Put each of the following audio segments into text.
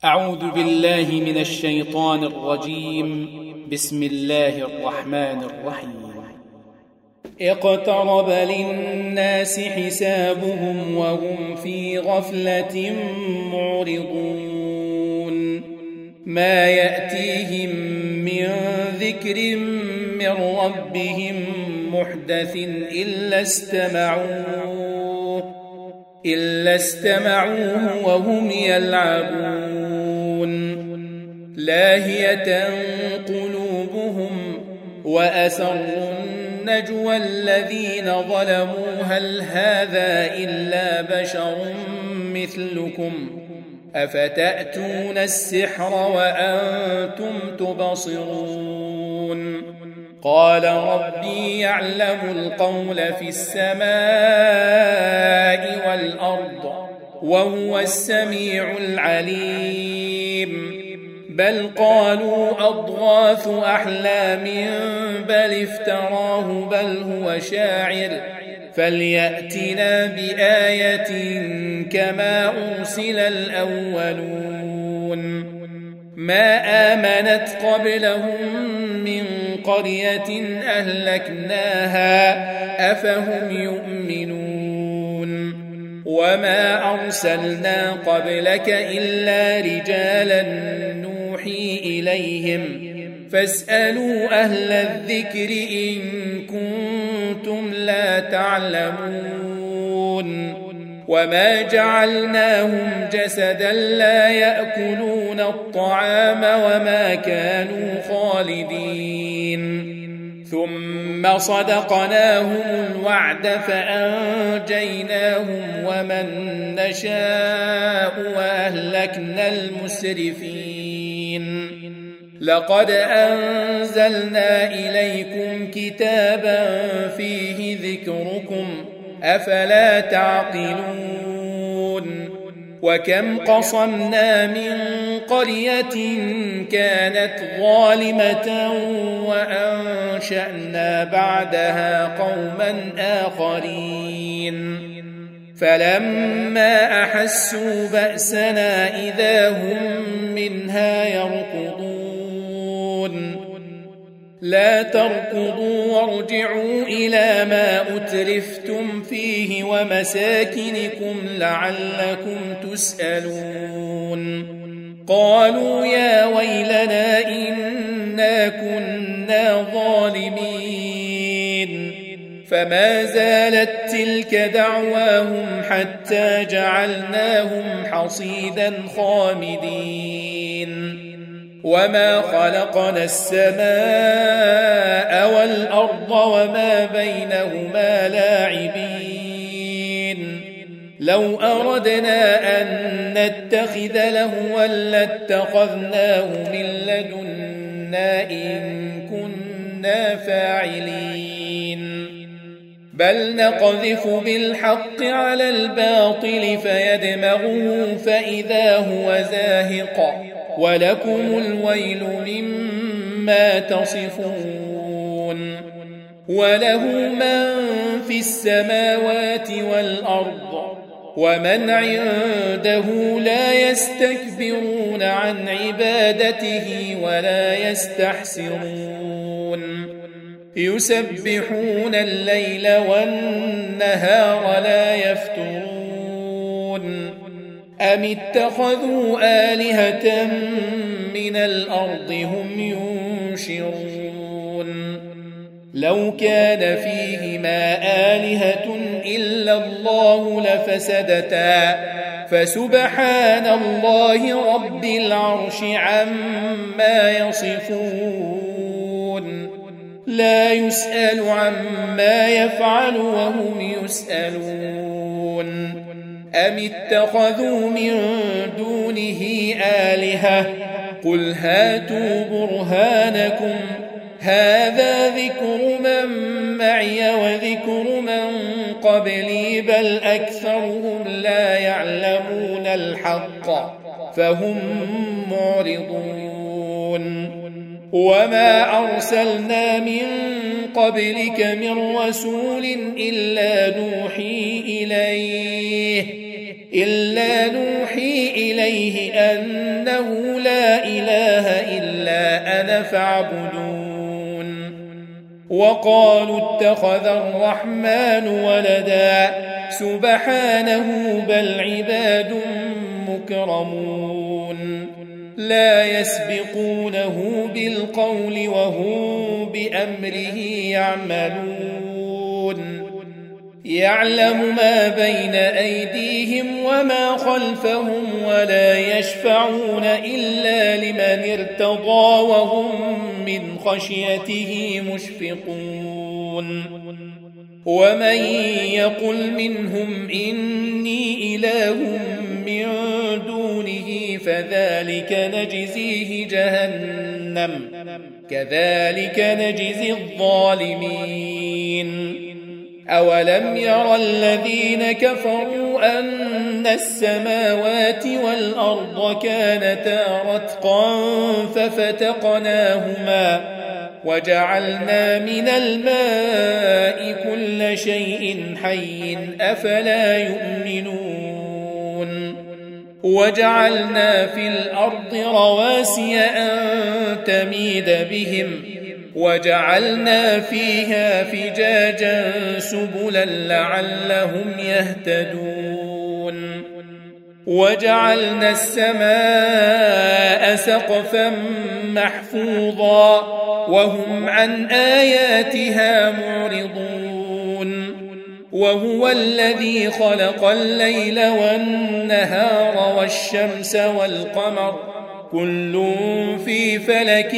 أعوذ بالله من الشيطان الرجيم. بسم الله الرحمن الرحيم. اقترب للناس حسابهم وهم في غفلة معرضون ما يأتيهم من ذكر من ربهم محدث إلا استمعوه وهم يلعبون لاهية قلوبهم وأسروا النجوى الذين ظلموا هل هذا إلا بشر مثلكم أفتأتون السحر وأنتم تبصرون قال ربي يعلم القول في السماء والأرض وهو السميع العليم بل قالوا أضغاث أحلام بل افتراه بل هو شاعر فليأتنا بآية كما أرسل الأولون ما آمنت قبلهم من قرية أهلكناها أفهم يؤمنون وما أرسلنا قبلك إلا رجالا نوحي إليهم فاسألوا أهل الذكر إن كنتم لا تعلمون وما جعلناهم جسدا لا يأكلون الطعام وما كانوا خالدين ثم صدقناهم الوعد فأنجيناهم ومن نشاء وأهلكنا المسرفين لقد أنزلنا إليكم كتابا فيه ذكركم أفلا تعقلون وكم قصمنا من قرية كانت ظالمة وأنشأنا بعدها قوما آخرين فلما أحسوا بأسنا إذا هم منها يركضون لا تركضوا وارجعوا إلى ما أترفتم فيه ومساكنكم لعلكم تسألون قالوا يا ويلنا إنا كنا ظالمين فما زالت تلك دعواهم حتى جعلناهم حصيدا خامدين وما خلقنا السماء والأرض وما بينهما لاعبين لو أردنا أن نتخذ لهوا لاتخذناه من لدنا إن كنا فاعلين بل نقذف بالحق على الباطل فيدمغه فإذا هو زاهق ولكم الويل مما تصفون وله من في السماوات والأرض ومن عنده لا يستكبرون عن عبادته ولا يستحسرون يسبحون الليل والنهار لا يفترون أم اتخذوا آلهة من الأرض هم ينشرون لو كان فيهما آلهة إلا الله لفسدتا فسبحان الله رب العرش عما يصفون لا يسأل عما يفعل وهم يسألون أم اتخذوا من دونه آلهة قل هاتوا برهانكم هذا ذكر من معي وذكر من قبلي بل أكثرهم لا يعلمون الحق فهم معرضون وما أرسلنا من قبلك من رسول إلا نوحي إليه إلا نوحي إليه أنه لا إله إلا أنا فاعبدون وقالوا اتخذ الرحمن ولدا سبحانه بل عباد مكرمون لا يسبقونه بالقول وهم بأمره يعملون يعلم ما بين أيديهم وما خلفهم ولا يشفعون إلا لمن ارتضى وهم من خشيته مشفقون ومن يقل منهم إني إله من دونه فذلك نجزيه جهنم كذلك نجزي الظالمين أولم يرى الذين كفروا أن السماوات والأرض كانتا رتقا ففتقناهما وجعلنا من الماء كل شيء حي أفلا يؤمنون وجعلنا في الأرض رواسي أن تميد بهم وجعلنا فيها فجاجا سبلا لعلهم يهتدون وجعلنا السماء سقفا محفوظا وهم عن آياتها معرضون وهو الذي خلق الليل والنهار والشمس والقمر كل في فلك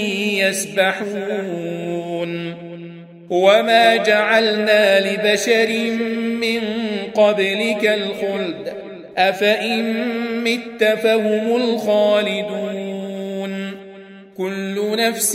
يسبحون وما جعلنا لبشر من قبلك الخلد أفإن مت فهم الخالدون كل نفس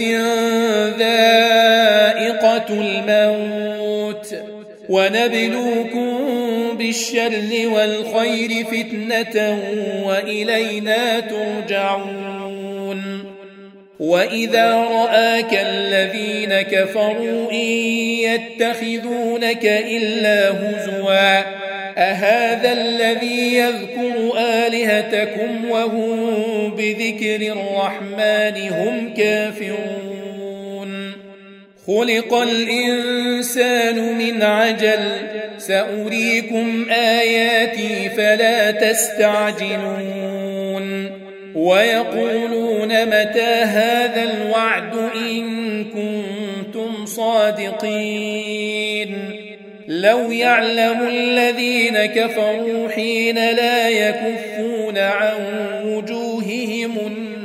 ذائقة الموت ونبلوكم بالشر والخير فتنة وإلينا ترجعون وإذا رآك الذين كفروا إن يتخذونك إلا هزوا أهذا الذي يذكر آلهتكم وهم بذكر الرحمن هم كافرون خلق الإنسان من عجل سأريكم آياتي فلا تستعجلون ويقولون متى هذا الوعد إن كنتم صادقين لو يعلم الذين كفروا حين لا يكفون عن وجوههم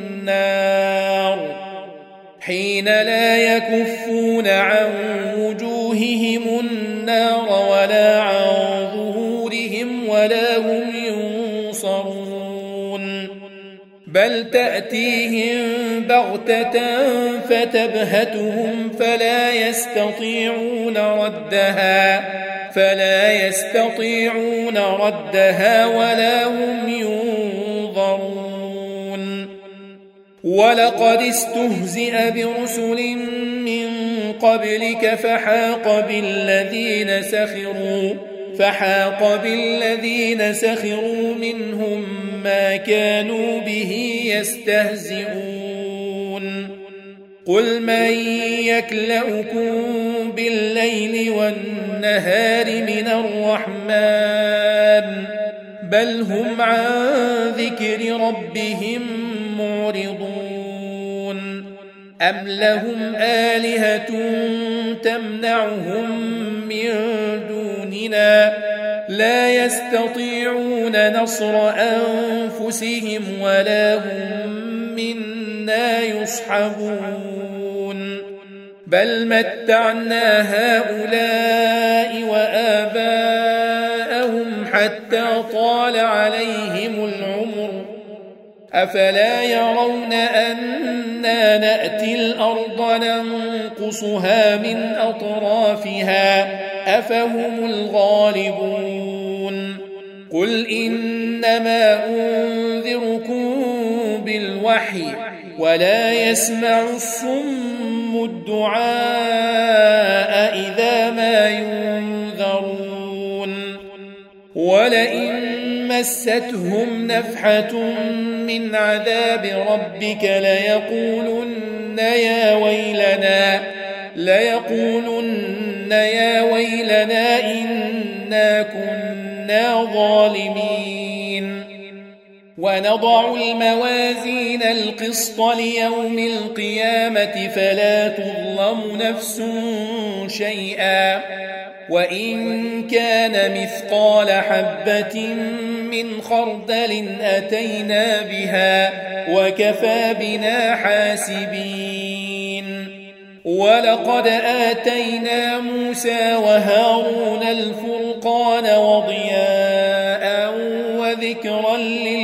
النار ولا عن ظهورهم ولا هم ينصرون بل تأتيهم بغتة فتبهتهم فلا يستطيعون ردها ولا هم ينظرون ولقد استهزئ برسل من قبلك فحاق بالذين سخروا منهم ما كانوا به يستهزئون قل من يكلؤكم بالليل والنهار من الرحمن بل هم عن ذكر ربهم معرضون أم لهم آلهة تمنعهم من دوننا لا يستطيعون نصر أنفسهم ولا هم منا يصحبون بل متعنا هؤلاء وآباءهم حتى طال عليهم العمر أفلا يرون أنا نأتي الأرض ننقصها من أطرافها أفهم الغالبون قل إنما أنذركم بالوحي ولا يسمع الصم الدعاء إذا ما ينذرون ولئن مستهم نفحة من عذاب ربك ليقولن يا ويلنا إنا كنا ظالمين. ونضع الموازين القسط ليوم القيامة فلا تظلم نفس شيئا وإن كان مثقال حبة من خردل أتينا بها وكفى بنا حاسبين. ولقد آتينا موسى وهارون الفرقان وضياء وذكرا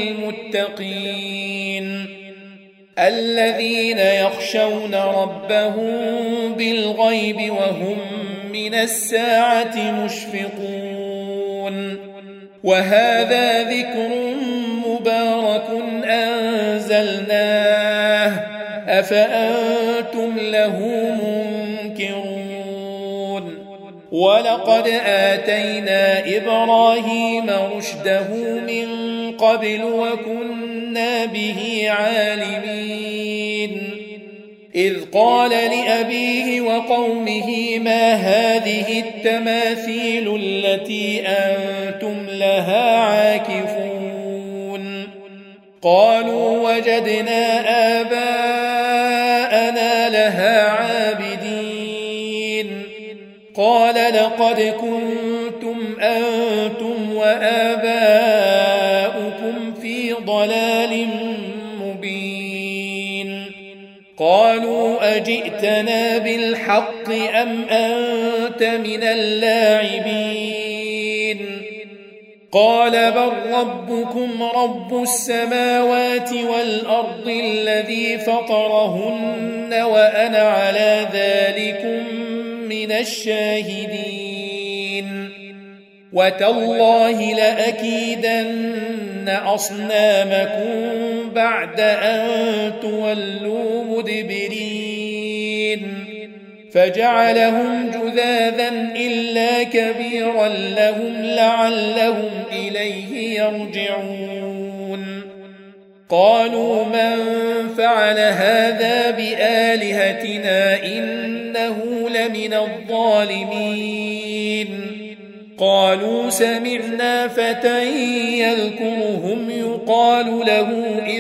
للمتقين الذين يخشون ربهم بالغيب وهم من الساعة مشفقون. وهذا ذكر مبارك أنزلناه أفأنتم له منكرون. ولقد آتينا إبراهيم رشده من قبل وكنا به عالمين. إذ قال لأبيه وقومه ما هذه التماثيل التي أنتم لها عاكفون؟ قالوا وجدنا آباءنا لها عابدين. قال لقد كنتم أنتم وآباؤكم في ضلال مبين. قالوا أجئتنا بالحق أم أنت من اللاعبين؟ قال بل ربكم رب السماوات والأرض الذي فطرهن وأنا على ذلكم من الشاهدين. وتالله لأكيدن أصنامكم بعد أن تولوا مدبرين. فجعلهم جذاذا إلا كبيرا لهم لعلهم إليه يرجعون. قالوا من فعل هذا بآلهتنا إنه لمن الظالمين. قالوا سمعنا فتى يذكرهم يقال له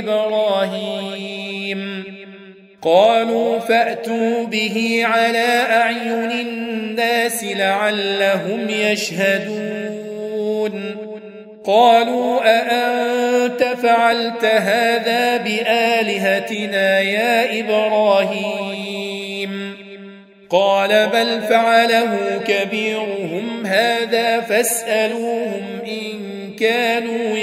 إبراهيم. قالوا فأتوا به على أعين الناس لعلهم يشهدون. قالوا أأنت فعلت هذا بآلهتنا يا إبراهيم؟ قال بل فعله كبيرهم هذا فاسألوهم إن كانوا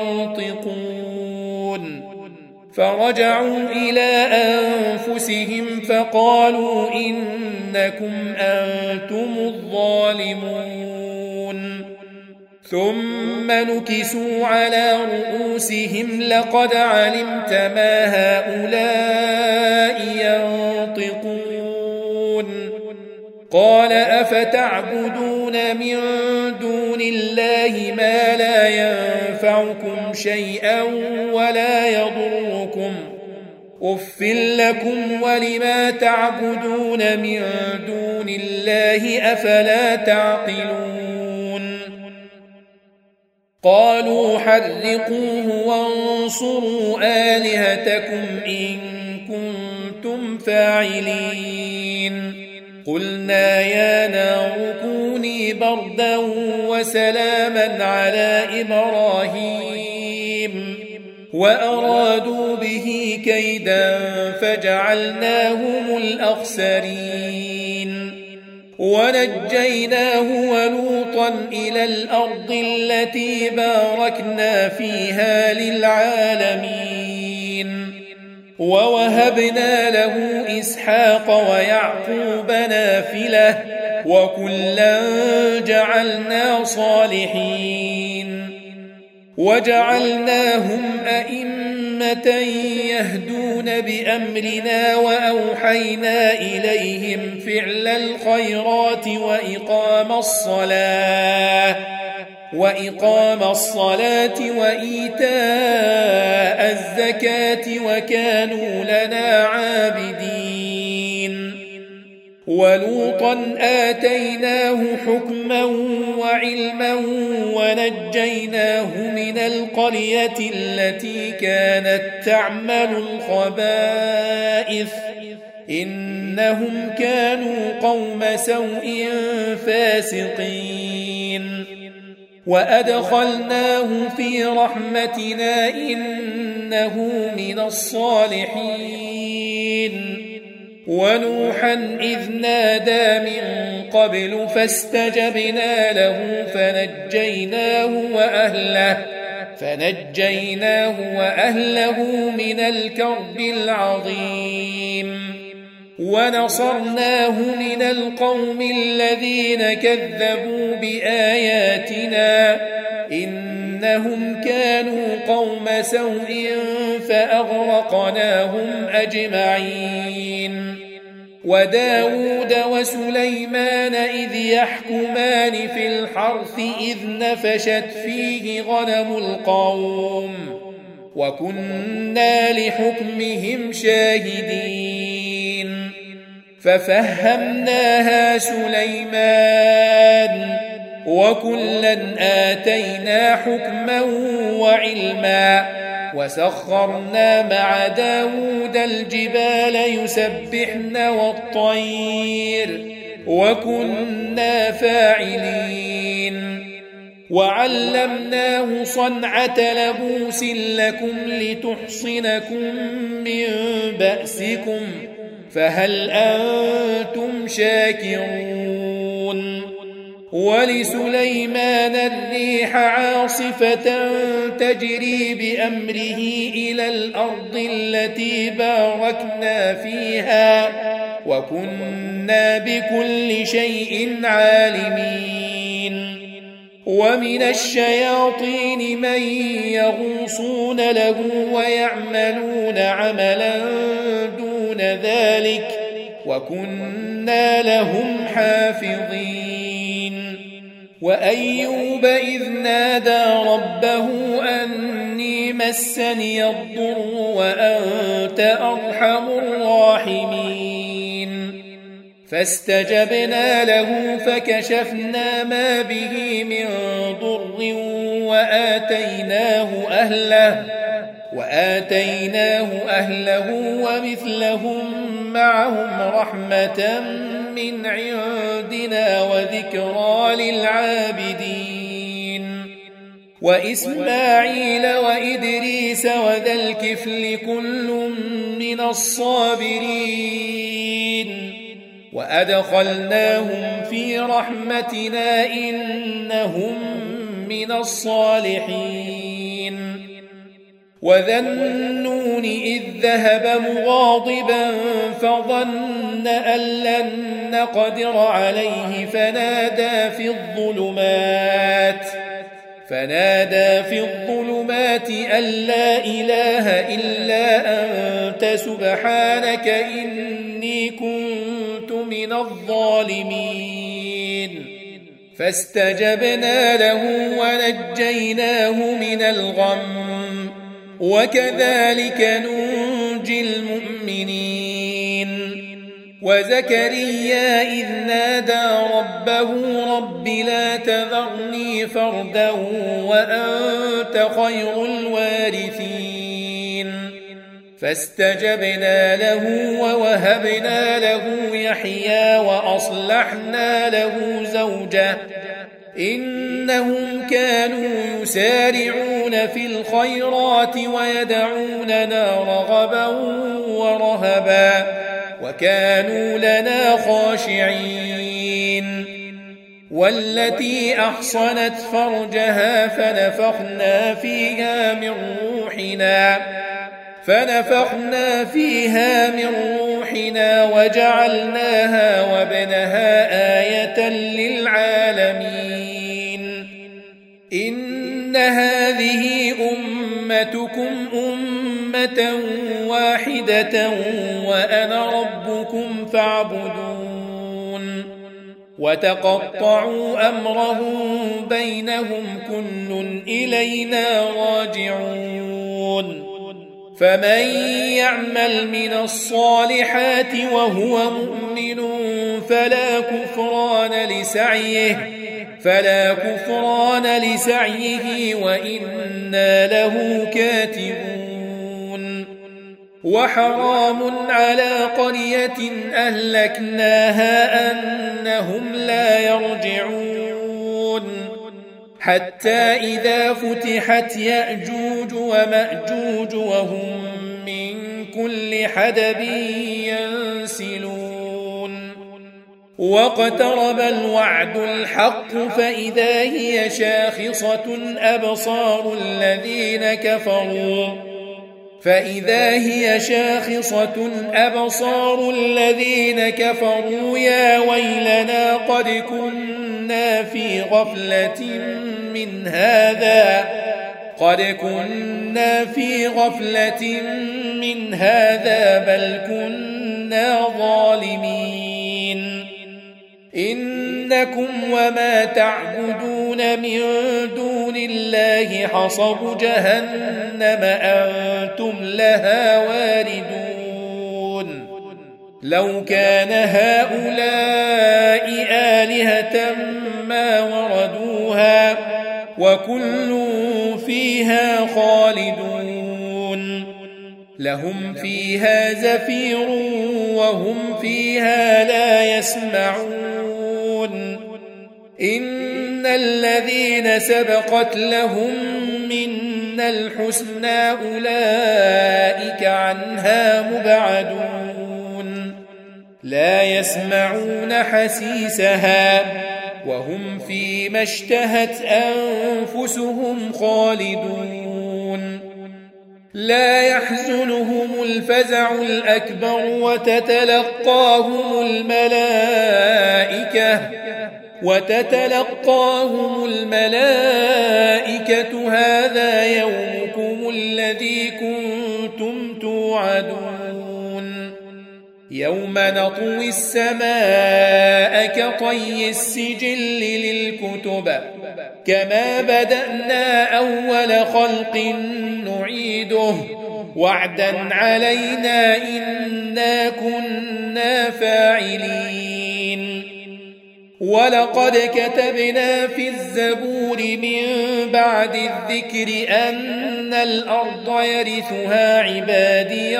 ينطقون. فرجعوا إلى أنفسهم فقالوا إنكم أنتم الظالمون. ثم نكسوا على رؤوسهم لقد علمت ما هؤلاء ينطقون. قال أفتعبدون من دون الله ما لا ينفعكم شيئا ولا يضركم أف لكم ولما تعبدون من دون الله أفلا تعقلون. قالوا حرقوه وانصروا آلهتكم إن كنتم فاعلين. قلنا يا نار كوني بردا وسلاما على إبراهيم وأرادوا به كيدا فجعلناهم الأخسرين. ونجيناه ولوطا إلى الأرض التي باركنا فيها للعالمين. ووهبنا له إسحاق ويعقوب نافلة وكلا جعلنا صالحين. وجعلناهم أئمة يهدون بأمرنا وأوحينا إليهم فعل الخيرات وإقام الصلاة وإيتاء الزكاة وكانوا لنا عابدين. ولوطا آتيناه حكما وعلما ونجيناه من القرية التي كانت تعمل الخبائث إنهم كانوا قوم سوء فاسقين. وأدخلناه في رحمتنا إنه من الصالحين. ونوحا إذ نادى من قبل فاستجبنا له فنجيناه وأهله من الكرب العظيم. ونصرناه من القوم الذين كذبوا بآياتنا إنهم كانوا قوم سوء فأغرقناهم أجمعين. وداود وسليمان إذ يحكمان في الحرث إذ نفشت فيه غنم القوم وكنا لحكمهم شاهدين. ففهمناها سليمان وكلا آتينا حكما وعلما. وسخرنا مع داود الجبال يسبحن والطير وكنا فاعلين. وعلمناه صنعة لبوس لكم لتحصنكم من بأسكم فهل أنتم شاكرون. ولسليمان الريح عاصفة تجري بأمره إلى الأرض التي باركنا فيها وكنا بكل شيء عالمين. ومن الشياطين من يغوصون له ويعملون عملا دون ذلك وكنا لهم حافظين. وأيوب إذ نادى ربه أني مسني الضر وأنت أرحم الراحمين. فاستجبنا له فكشفنا ما به من ضر وآتيناه أهله ومثلهم معهم رحمة من عندنا وذكرى للعابدين. وإسماعيل وإدريس وذا الكفل كل من الصابرين. وأدخلناهم في رحمتنا إنهم من الصالحين. وذا النون إذ ذهب مغاضبا فظن أن لن نقدر عليه فنادى في الظلمات أن لا إله إلا أنت سبحانك إني كنت من الظالمين. فاستجبنا له ونجيناه من الغم وكذلك ننجي المؤمنين. وزكريا إذ نادى ربه رب لا تذرني فردا وأنت خير الوارثين. فاستجبنا له ووهبنا له يحيى وأصلحنا له زوجه إنهم كانوا يسارعون في الخيرات ويدعوننا رغبا ورهبا وكانوا لنا خاشعين. والتي أحصنت فرجها فنفخنا فيها من روحنا وجعلناها وابنها آية للعالمين. إن هذه أمتكم أمة واحدة وأنا ربكم فاعبدون. وتقطعوا أمرهم بينهم كل إلينا راجعون فمن يعمل من الصالحات وهو مؤمن فلا كفران لسعيه وإنا له كاتبون وحرام على قرية أهلكناها أنهم لا يرجعون حتى إذا فتحت يأجوج ومأجوج وهم من كل حدب ينسلون واقترب الوعد الحق فإذا هي شاخصة أبصار الذين كفروا يا ويلنا قد كنا في غفلة من هذا بل كنا ظالمين إنكم وما تعبدون من دون الله حصب جهنم أنتم لها واردون لو كان هؤلاء آلهة ما وردوها وكل فيها خالدون لهم فيها زفير وهم فيها لا يسمعون إن الذين سبقت لهم منا الحسنى أولئك عنها مبعدون لا يسمعون حسيسها وهم فيما اشتهت أنفسهم خالدون لا يحزنهم الفزع الأكبر وتتلقاهم الملائكة هذا يومكم الذي كنتم توعدون يوم نطوي السماء كطي السجل للكتب كما بدأنا أول خلق نعيده وعدا علينا إنا كنا فاعلين ولقد كتبنا في الزبور من بعد الذكر أن الأرض يرثها عبادي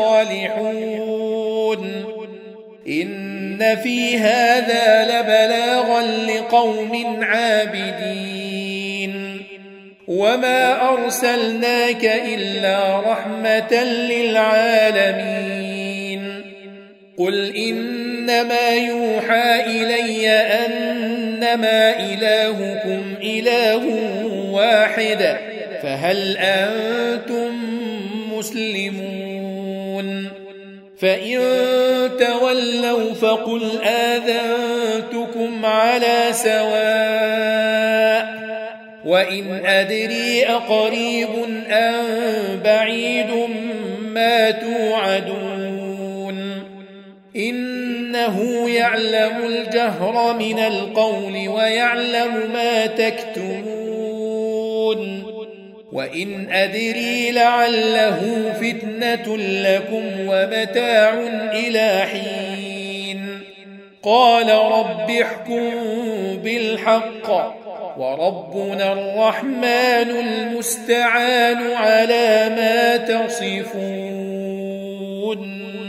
الصالحون إن في هذا لبلاغا لقوم عابدين وما أرسلناك إلا رحمة للعالمين قل إنما يوحى إلي أنما إلهكم إله واحد فهل أنتم مسلمون فإن تولوا فقل آذنتكم على سواء وإن أدري أقريب أم بعيد ما توعدون إنه يعلم الجهر من القول ويعلم ما تكتمون وإن أدري لعله فتنة لكم ومتاع إلى حين قال رب احكم بالحق وربنا الرحمن المستعان على ما تصفون